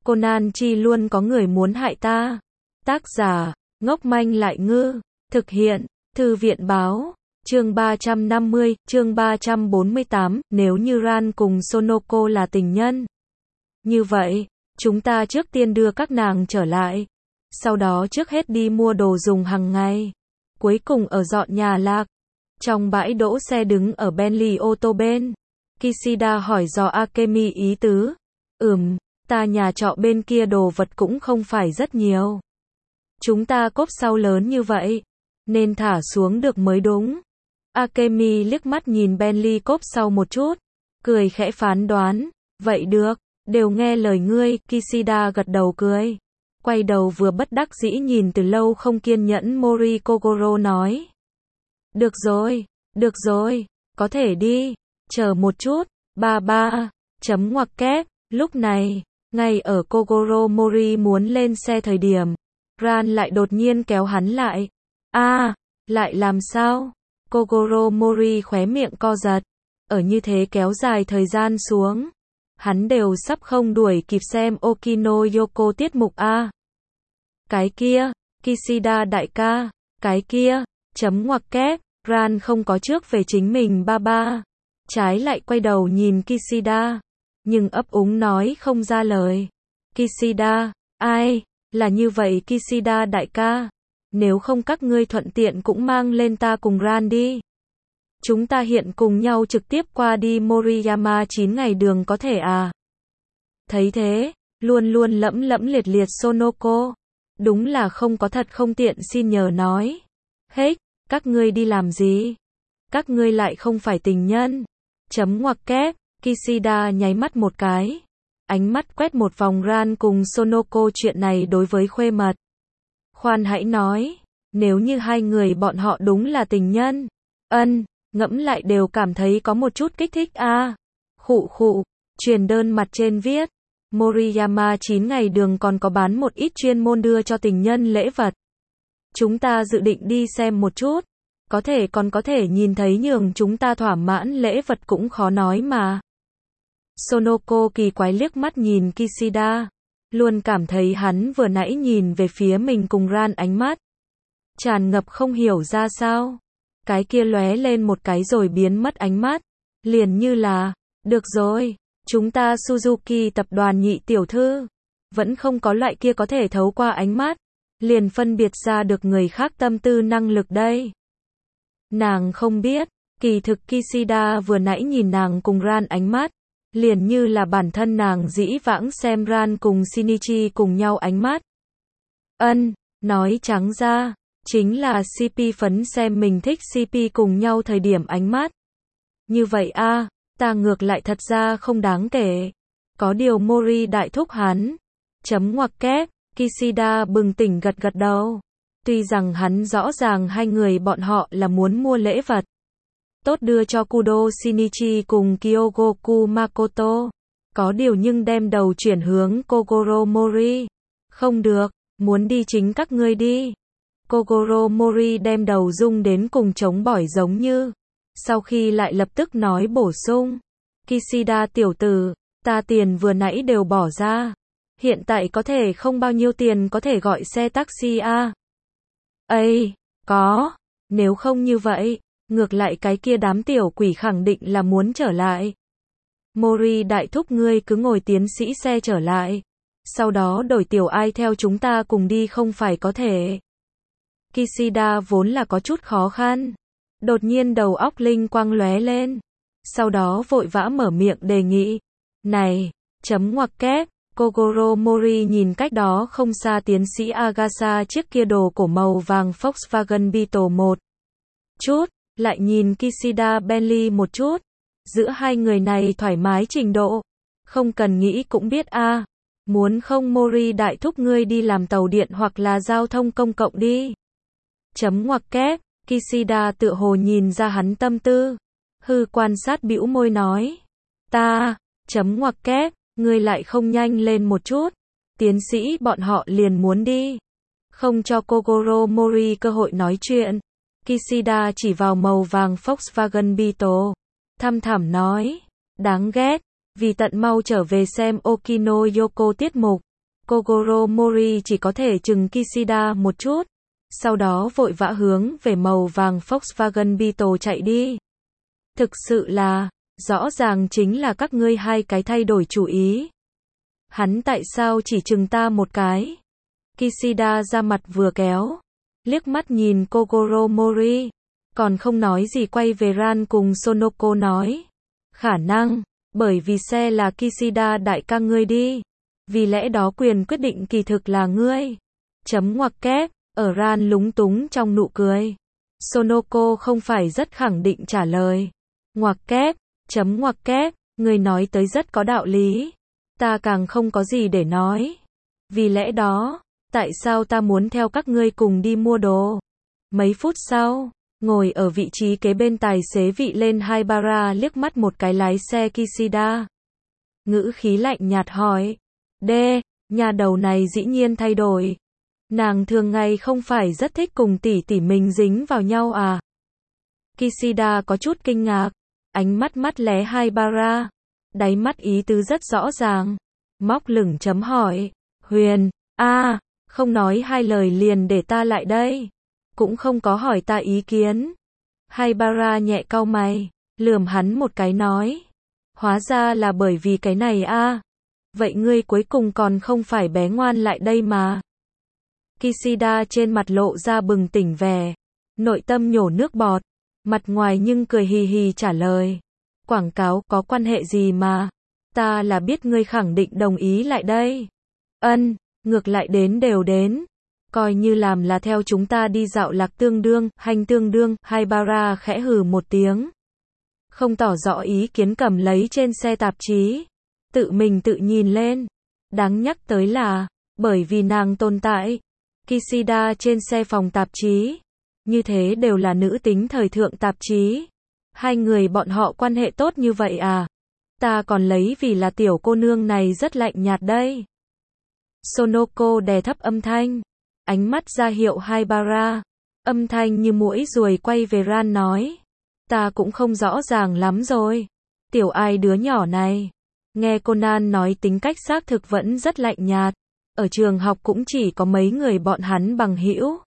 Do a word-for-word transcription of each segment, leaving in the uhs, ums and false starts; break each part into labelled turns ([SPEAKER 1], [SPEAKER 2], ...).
[SPEAKER 1] Conan chi luôn có người muốn hại ta. Tác giả, ngốc manh lại ngư. Thực hiện, Thư viện báo. Chương ba trăm năm mươi, chương ba trăm bốn mươi tám, nếu như Ran cùng Sonoko là tình nhân. Như vậy, chúng ta trước tiên đưa các nàng trở lại. Sau đó trước hết đi mua đồ dùng hàng ngày. Cuối cùng ở dọn nhà lạc. Trong bãi đỗ xe đứng ở Bentley ô tô bên. Kishida hỏi dò Akemi ý tứ. Ừm, ta nhà trọ bên kia đồ vật cũng không phải rất nhiều. Chúng ta cốp sau lớn như vậy, nên thả xuống được mới đúng. Akemi liếc mắt nhìn Bentley cốp sau một chút, cười khẽ phán đoán. Vậy được, đều nghe lời ngươi. Kishida gật đầu cười. Quay đầu vừa bất đắc dĩ nhìn từ lâu không kiên nhẫn Mori Kogoro nói. Được rồi, được rồi, có thể đi. Chờ một chút, ba ba, chấm ngoặc kép. Lúc này, ngay ở Kogoro Mori muốn lên xe thời điểm, Ran lại đột nhiên kéo hắn lại. A, à, lại làm sao? Kogoro Mori khóe miệng co giật. Ở như thế kéo dài thời gian xuống, hắn đều sắp không đuổi kịp xem Okino Yoko tiết mục A. Cái kia, Kishida đại ca, cái kia, chấm ngoặc kép. Ran không có trước về chính mình ba ba, trái lại quay đầu nhìn Kishida, nhưng ấp úng nói không ra lời. Kishida, ai, là như vậy Kishida đại ca, nếu không các ngươi thuận tiện cũng mang lên ta cùng Ran đi. Chúng ta hiện cùng nhau trực tiếp qua đi Moriyama chín ngày đường có thể à? Thấy thế, luôn luôn lẫm lẫm liệt liệt Sonoko, đúng là không có thật không tiện xin nhờ nói. Hết, các ngươi đi làm gì? Các ngươi lại không phải tình nhân. Chấm ngoặc kép, Kishida nháy mắt một cái. Ánh mắt quét một vòng Ran cùng Sonoko chuyện này đối với khuê mật. Khoan hãy nói, nếu như hai người bọn họ đúng là tình nhân. Ân, ngẫm lại đều cảm thấy có một chút kích thích a. À. Khụ khụ, truyền đơn mặt trên viết. Moriyama chín ngày đường còn có bán một ít chuyên môn đưa cho tình nhân lễ vật. Chúng ta dự định đi xem một chút. Có thể còn có thể nhìn thấy nhường chúng ta thỏa mãn lễ vật cũng khó nói mà. Sonoko kỳ quái liếc mắt nhìn Kishida. Luôn cảm thấy hắn vừa nãy nhìn về phía mình cùng Ran ánh mắt tràn ngập không hiểu ra sao. Cái kia lóe lên một cái rồi biến mất ánh mắt. Liền như là, được rồi, chúng ta Suzuki tập đoàn nhị tiểu thư. Vẫn không có loại kia có thể thấu qua ánh mắt. Liền phân biệt ra được người khác tâm tư năng lực đây. Nàng không biết, kỳ thực Kishida vừa nãy nhìn nàng cùng Ran ánh mắt, liền như là bản thân nàng dĩ vãng xem Ran cùng Shinichi cùng nhau ánh mắt. Ân, nói trắng ra, chính là xê pê phấn xem mình thích xê pê cùng nhau thời điểm ánh mắt. Như vậy a, à, ta ngược lại thật ra không đáng kể. Có điều Mori đại thúc hắn. Chấm ngoặc kép. Kishida bừng tỉnh gật gật đầu. Tuy rằng hắn rõ ràng hai người bọn họ là muốn mua lễ vật tốt đưa cho Kudo Shinichi cùng Kyogoku Makoto. Có điều nhưng đem đầu chuyển hướng Kogoro Mori. Không được, muốn đi chính các ngươi đi. Kogoro Mori đem đầu rung đến cùng chống bỏi giống như. Sau khi lại lập tức nói bổ sung. Kishida tiểu tử, ta tiền vừa nãy đều bỏ ra. Hiện tại có thể không bao nhiêu tiền có thể gọi xe taxi a. À? Ây, có, nếu không như vậy, ngược lại cái kia đám tiểu quỷ khẳng định là muốn trở lại. Mori đại thúc ngươi cứ ngồi tiến sĩ xe trở lại, sau đó đổi tiểu ai theo chúng ta cùng đi không phải có thể. Kishida vốn là có chút khó khăn, đột nhiên đầu óc linh quang lóe lên, sau đó vội vã mở miệng đề nghị. Này, chấm ngoặc kép. Kogoro Mori nhìn cách đó không xa tiến sĩ Agasa chiếc kia đồ cổ màu vàng Volkswagen Beetle một chút, lại nhìn Kishida Bentley một chút. Giữa hai người này thoải mái trình độ, không cần nghĩ cũng biết a. À. Muốn không Mori đại thúc ngươi đi làm tàu điện hoặc là giao thông công cộng đi. Chấm ngoặc kép, Kishida tựa hồ nhìn ra hắn tâm tư. Hư quan sát bĩu môi nói. Ta, chấm ngoặc kép. Ngươi lại không nhanh lên một chút, tiến sĩ bọn họ liền muốn đi. Không cho Kogoro Mori cơ hội nói chuyện. Kishida chỉ vào màu vàng Volkswagen Beetle, thăm thẳm nói, đáng ghét, vì tận mau trở về xem Okino Yoko tiết mục, Kogoro Mori chỉ có thể chừng Kishida một chút, sau đó vội vã hướng về màu vàng Volkswagen Beetle chạy đi. Thực sự là, rõ ràng chính là các ngươi hai cái thay đổi chủ ý. Hắn tại sao chỉ chừng ta một cái? Kishida ra mặt vừa kéo, liếc mắt nhìn Kogoro Mori, còn không nói gì quay về Ran cùng Sonoko nói. Khả năng, bởi vì xe là Kishida đại ca ngươi đi. Vì lẽ đó quyền quyết định kỳ thực là ngươi. Chấm ngoặc kép, ở Ran lúng túng trong nụ cười. Sonoko không phải rất khẳng định trả lời. Ngoặc kép, chấm ngoặc kép, ngươi nói tới rất có đạo lý. Ta càng không có gì để nói. Vì lẽ đó, tại sao ta muốn theo các ngươi cùng đi mua đồ? Mấy phút sau, ngồi ở vị trí kế bên tài xế vị lên Haibara liếc mắt một cái lái xe Kishida. Ngữ khí lạnh nhạt hỏi. Đê, nhà đầu này dĩ nhiên thay đổi. Nàng thường ngày không phải rất thích cùng tỷ tỷ mình dính vào nhau à? Kishida có chút kinh ngạc, ánh mắt mắt lé Haibara, đáy mắt ý tứ rất rõ ràng. Móc lửng chấm hỏi, Huyền, a, không nói hai lời liền để ta lại đây, cũng không có hỏi ta ý kiến. Haibara nhẹ cau mày, lườm hắn một cái nói, hóa ra là bởi vì cái này a. Vậy ngươi cuối cùng còn không phải bé ngoan lại đây mà. Kishida trên mặt lộ ra bừng tỉnh vẻ, nội tâm nhổ nước bọt, mặt ngoài nhưng cười hì hì trả lời. Quảng cáo có quan hệ gì mà, ta là biết ngươi khẳng định đồng ý lại đây. Ân, ngược lại đến đều đến, coi như làm là theo chúng ta đi dạo lạc tương đương, hành tương đương. Haibara khẽ hừ một tiếng, không tỏ rõ ý kiến cầm lấy trên xe tạp chí, tự mình tự nhìn lên. Đáng nhắc tới là, bởi vì nàng tồn tại, Kishida trên xe phòng tạp chí, như thế đều là nữ tính thời thượng tạp chí. Hai người bọn họ quan hệ tốt như vậy à? Ta còn lấy vì là tiểu cô nương này rất lạnh nhạt đây. Sonoko đè thấp âm thanh, ánh mắt ra hiệu Haibara, âm thanh như muỗi ruồi quay về Ran nói. Ta cũng không rõ ràng lắm rồi. Tiểu ai đứa nhỏ này. Nghe Conan nói tính cách xác thực vẫn rất lạnh nhạt. Ở trường học cũng chỉ có mấy người bọn hắn bằng hữu.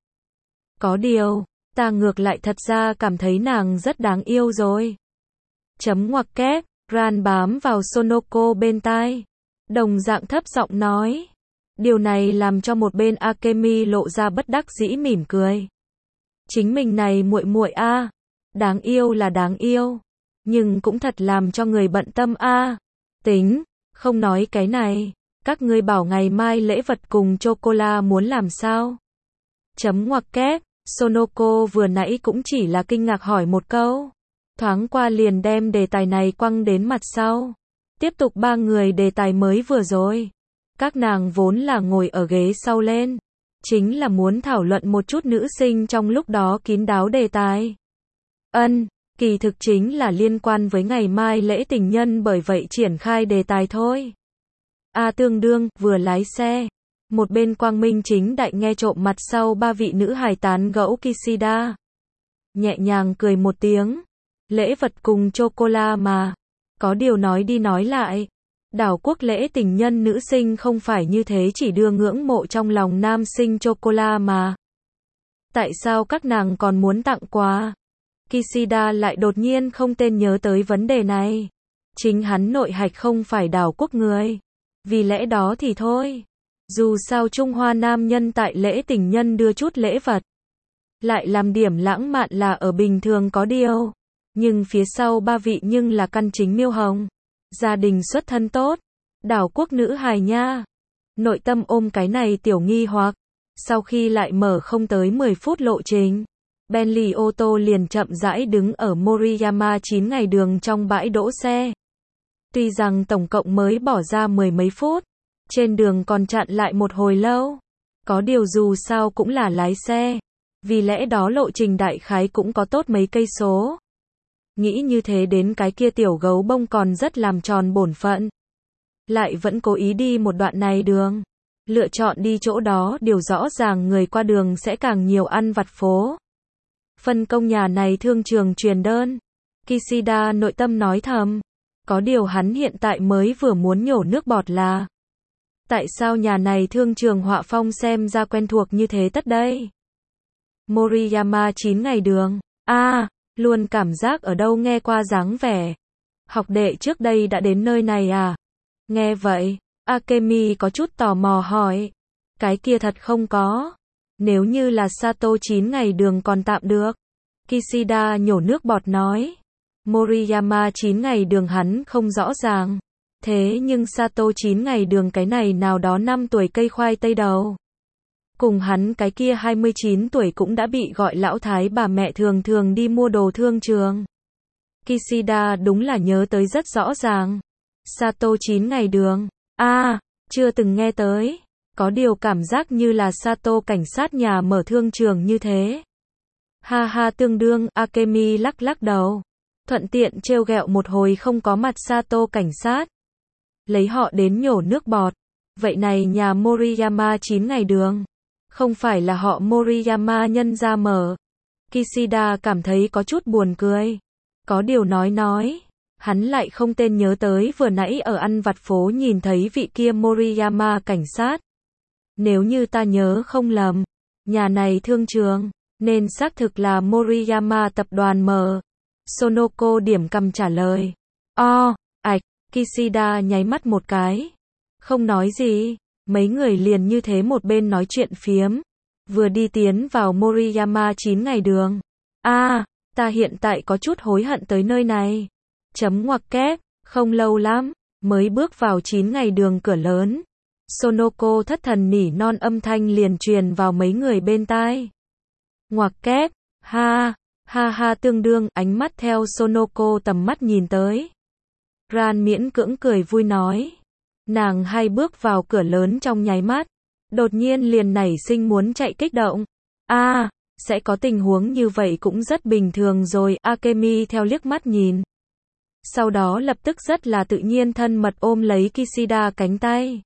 [SPEAKER 1] Có điều, ta ngược lại thật ra cảm thấy nàng rất đáng yêu rồi. Chấm ngoặc kép, Ran bám vào Sonoko bên tai, đồng dạng thấp giọng nói. Điều này làm cho một bên Akemi lộ ra bất đắc dĩ mỉm cười. Chính mình này muội muội a, đáng yêu là đáng yêu, nhưng cũng thật làm cho người bận tâm a. Tính, không nói cái này, các ngươi bảo ngày mai lễ vật cùng chocolate muốn làm sao? Chấm ngoặc kép, Sonoko vừa nãy cũng chỉ là kinh ngạc hỏi một câu, thoáng qua liền đem đề tài này quăng đến mặt sau. Tiếp tục ba người đề tài mới vừa rồi. Các nàng vốn là ngồi ở ghế sau lên, chính là muốn thảo luận một chút nữ sinh trong lúc đó kín đáo đề tài. Ân, kỳ thực chính là liên quan với ngày mai lễ tình nhân, bởi vậy triển khai đề tài thôi. A tương đương, vừa lái xe, một bên quang minh chính đại nghe trộm mặt sau ba vị nữ hài tán gẫu Kishida. Nhẹ nhàng cười một tiếng, lễ vật cùng chocolate mà, có điều nói đi nói lại. Đảo quốc lễ tình nhân nữ sinh không phải như thế chỉ đưa ngưỡng mộ trong lòng nam sinh chocolate mà. Tại sao các nàng còn muốn tặng quà? Kishida lại đột nhiên không tên nhớ tới vấn đề này. Chính hắn nội hạch không phải đảo quốc người. Vì lẽ đó thì thôi. Dù sao Trung Hoa nam nhân tại lễ tình nhân đưa chút lễ vật, lại làm điểm lãng mạn là ở bình thường có điều. Nhưng phía sau ba vị nhưng là căn chính miêu hồng. Gia đình xuất thân tốt, đảo quốc nữ hài nha. Nội tâm ôm cái này tiểu nghi hoặc, sau khi lại mở không tới mười phút lộ trình, Bentley ô tô liền chậm rãi đứng ở Moriyama chín ngày đường trong bãi đỗ xe. Tuy rằng tổng cộng mới bỏ ra mười mấy phút, trên đường còn chặn lại một hồi lâu. Có điều dù sao cũng là lái xe, vì lẽ đó lộ trình đại khái cũng có tốt mấy cây số. Nghĩ như thế đến cái kia tiểu gấu bông còn rất làm tròn bổn phận. Lại vẫn cố ý đi một đoạn này đường. Lựa chọn đi chỗ đó điều rõ ràng người qua đường sẽ càng nhiều ăn vặt phố. Phân công nhà này thương trường truyền đơn. Kishida nội tâm nói thầm. Có điều hắn hiện tại mới vừa muốn nhổ nước bọt là. Tại sao nhà này thương trường họa phong xem ra quen thuộc như thế tất đây? Moriyama chín ngày đường. A, à, luôn cảm giác ở đâu nghe qua dáng vẻ. Học đệ trước đây đã đến nơi này à? Nghe vậy, Akemi có chút tò mò hỏi. Cái kia thật không có. Nếu như là Sato chín ngày đường còn tạm được. Kishida nhổ nước bọt nói. Moriyama chín ngày đường hắn không rõ ràng. Thế nhưng Sato chín ngày đường cái này nào đó năm tuổi cây khoai tây đầu. Cùng hắn cái kia hai mươi chín tuổi cũng đã bị gọi lão thái bà mẹ thường thường đi mua đồ thương trường. Kishida đúng là nhớ tới rất rõ ràng. Sato chín ngày đường. A, à, chưa từng nghe tới. Có điều cảm giác như là Sato cảnh sát nhà mở thương trường như thế. Ha ha tương đương, Akemi lắc lắc đầu. Thuận tiện trêu ghẹo một hồi không có mặt Sato cảnh sát. Lấy họ đến nhổ nước bọt. Vậy này nhà Moriyama chín ngày đường. Không phải là họ Moriyama nhân ra mở. Kishida cảm thấy có chút buồn cười. Có điều nói nói. Hắn lại không tên nhớ tới vừa nãy ở ăn vặt phố nhìn thấy vị kia Moriyama cảnh sát. Nếu như ta nhớ không lầm. Nhà này thương trường. Nên xác thực là Moriyama tập đoàn mở. Sonoko điểm cầm trả lời. O, ạch, Kishida nháy mắt một cái. Không nói gì. Mấy người liền như thế một bên nói chuyện phiếm. Vừa đi tiến vào Moriyama chín ngày đường. A, à, ta hiện tại có chút hối hận tới nơi này. Chấm ngoặc kép, không lâu lắm, mới bước vào chín ngày đường cửa lớn. Sonoko thất thần nỉ non âm thanh liền truyền vào mấy người bên tai. Ngoặc kép, ha, ha ha tương đương, ánh mắt theo Sonoko tầm mắt nhìn tới. Ran miễn cưỡng cười vui nói. Nàng hay bước vào cửa lớn trong nháy mắt. Đột nhiên liền nảy sinh muốn chạy kích động. A, à, sẽ có tình huống như vậy cũng rất bình thường rồi, Akemi theo liếc mắt nhìn. Sau đó lập tức rất là tự nhiên thân mật ôm lấy Kishida cánh tay.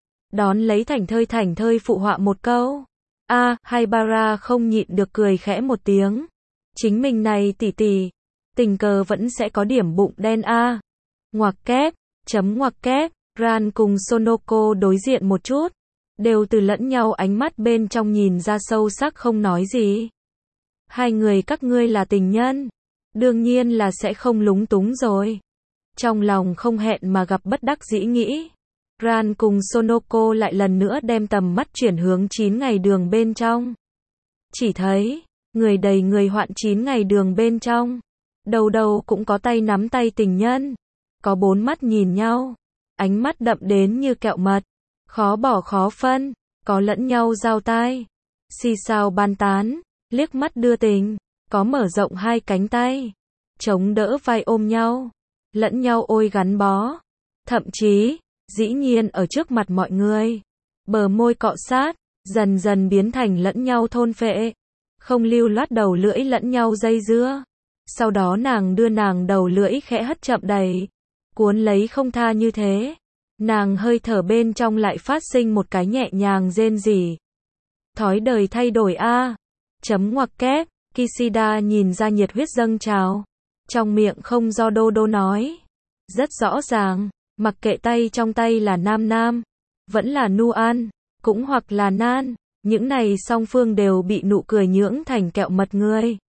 [SPEAKER 1] Đón lấy thảnh thơi thảnh thơi phụ họa một câu. A, à, Haibara không nhịn được cười khẽ một tiếng. Chính mình này tỷ tỷ, tình cờ vẫn sẽ có điểm bụng đen a. À. Ngoặc kép, chấm ngoặc kép, Ran cùng Sonoko đối diện một chút. Đều từ lẫn nhau ánh mắt bên trong nhìn ra sâu sắc không nói gì. Hai người các ngươi là tình nhân. Đương nhiên là sẽ không lúng túng rồi. Trong lòng không hẹn mà gặp bất đắc dĩ nghĩ. Ran cùng Sonoko lại lần nữa đem tầm mắt chuyển hướng chín ngày đường bên trong. Chỉ thấy, người đầy người hoạn chín ngày đường bên trong. Đầu đầu cũng có tay nắm tay tình nhân. Có bốn mắt nhìn nhau. Ánh mắt đậm đến như kẹo mật. Khó bỏ khó phân. Có lẫn nhau giao tai. Xì xào bàn tán. Liếc mắt đưa tình. Có mở rộng hai cánh tay. Chống đỡ vai ôm nhau. Lẫn nhau ôi gắn bó. Thậm chí, dĩ nhiên ở trước mặt mọi người. Bờ môi cọ sát. Dần dần biến thành lẫn nhau thôn phệ. Không lưu loát đầu lưỡi lẫn nhau dây dưa. Sau đó nàng đưa nàng đầu lưỡi khẽ hất chậm đầy. Cuốn lấy không tha như thế. Nàng hơi thở bên trong lại phát sinh một cái nhẹ nhàng rên rỉ. Thói đời thay đổi a. À. Chấm ngoặc kép, Kishida nhìn ra nhiệt huyết dâng trào. Trong miệng không do đô đô nói. Rất rõ ràng, mặc kệ tay trong tay là nam nam, vẫn là nu an, cũng hoặc là nan, những này song phương đều bị nụ cười nhưỡng thành kẹo mật người.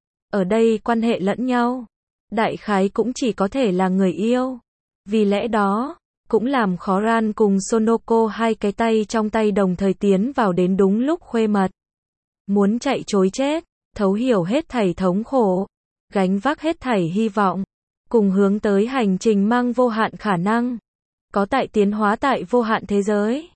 [SPEAKER 1] Ở đây quan hệ lẫn nhau, đại khái cũng chỉ có thể là người yêu. Vì lẽ đó, cũng làm khó Ran cùng Sonoko hai cái tay trong tay đồng thời tiến vào đến đúng lúc khuê mật. Muốn chạy trối chết, thấu hiểu hết thảy thống khổ, gánh vác hết thảy hy vọng, cùng hướng tới hành trình mang vô hạn khả năng, có tại tiến hóa tại vô hạn thế giới.